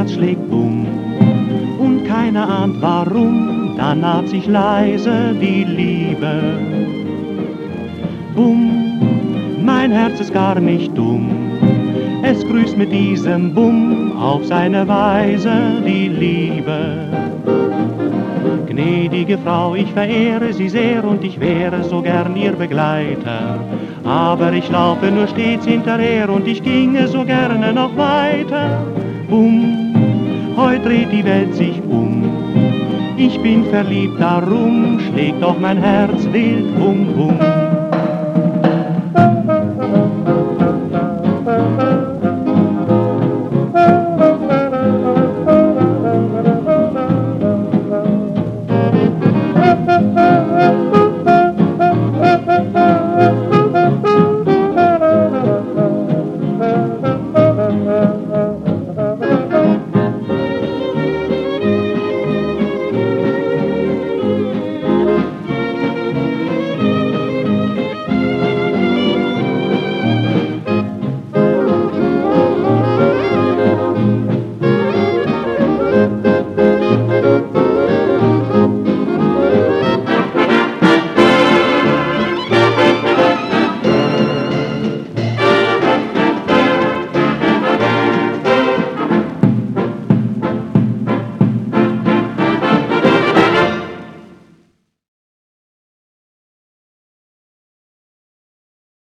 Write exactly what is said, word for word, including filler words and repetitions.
Herz schlägt bumm und keiner ahnt warum, dann naht sich leise die Liebe. Bumm, mein Herz ist gar nicht dumm, es grüßt mit diesem Bumm auf seine Weise die Liebe. Gnädige Frau, ich verehre Sie sehr und ich wäre so gern Ihr Begleiter. Aber ich laufe nur stets hinterher und ich ginge so gerne noch weiter. Bumm, heut dreht die Welt sich um. Ich bin verliebt, darum schlägt doch mein Herz wild, bum, bum.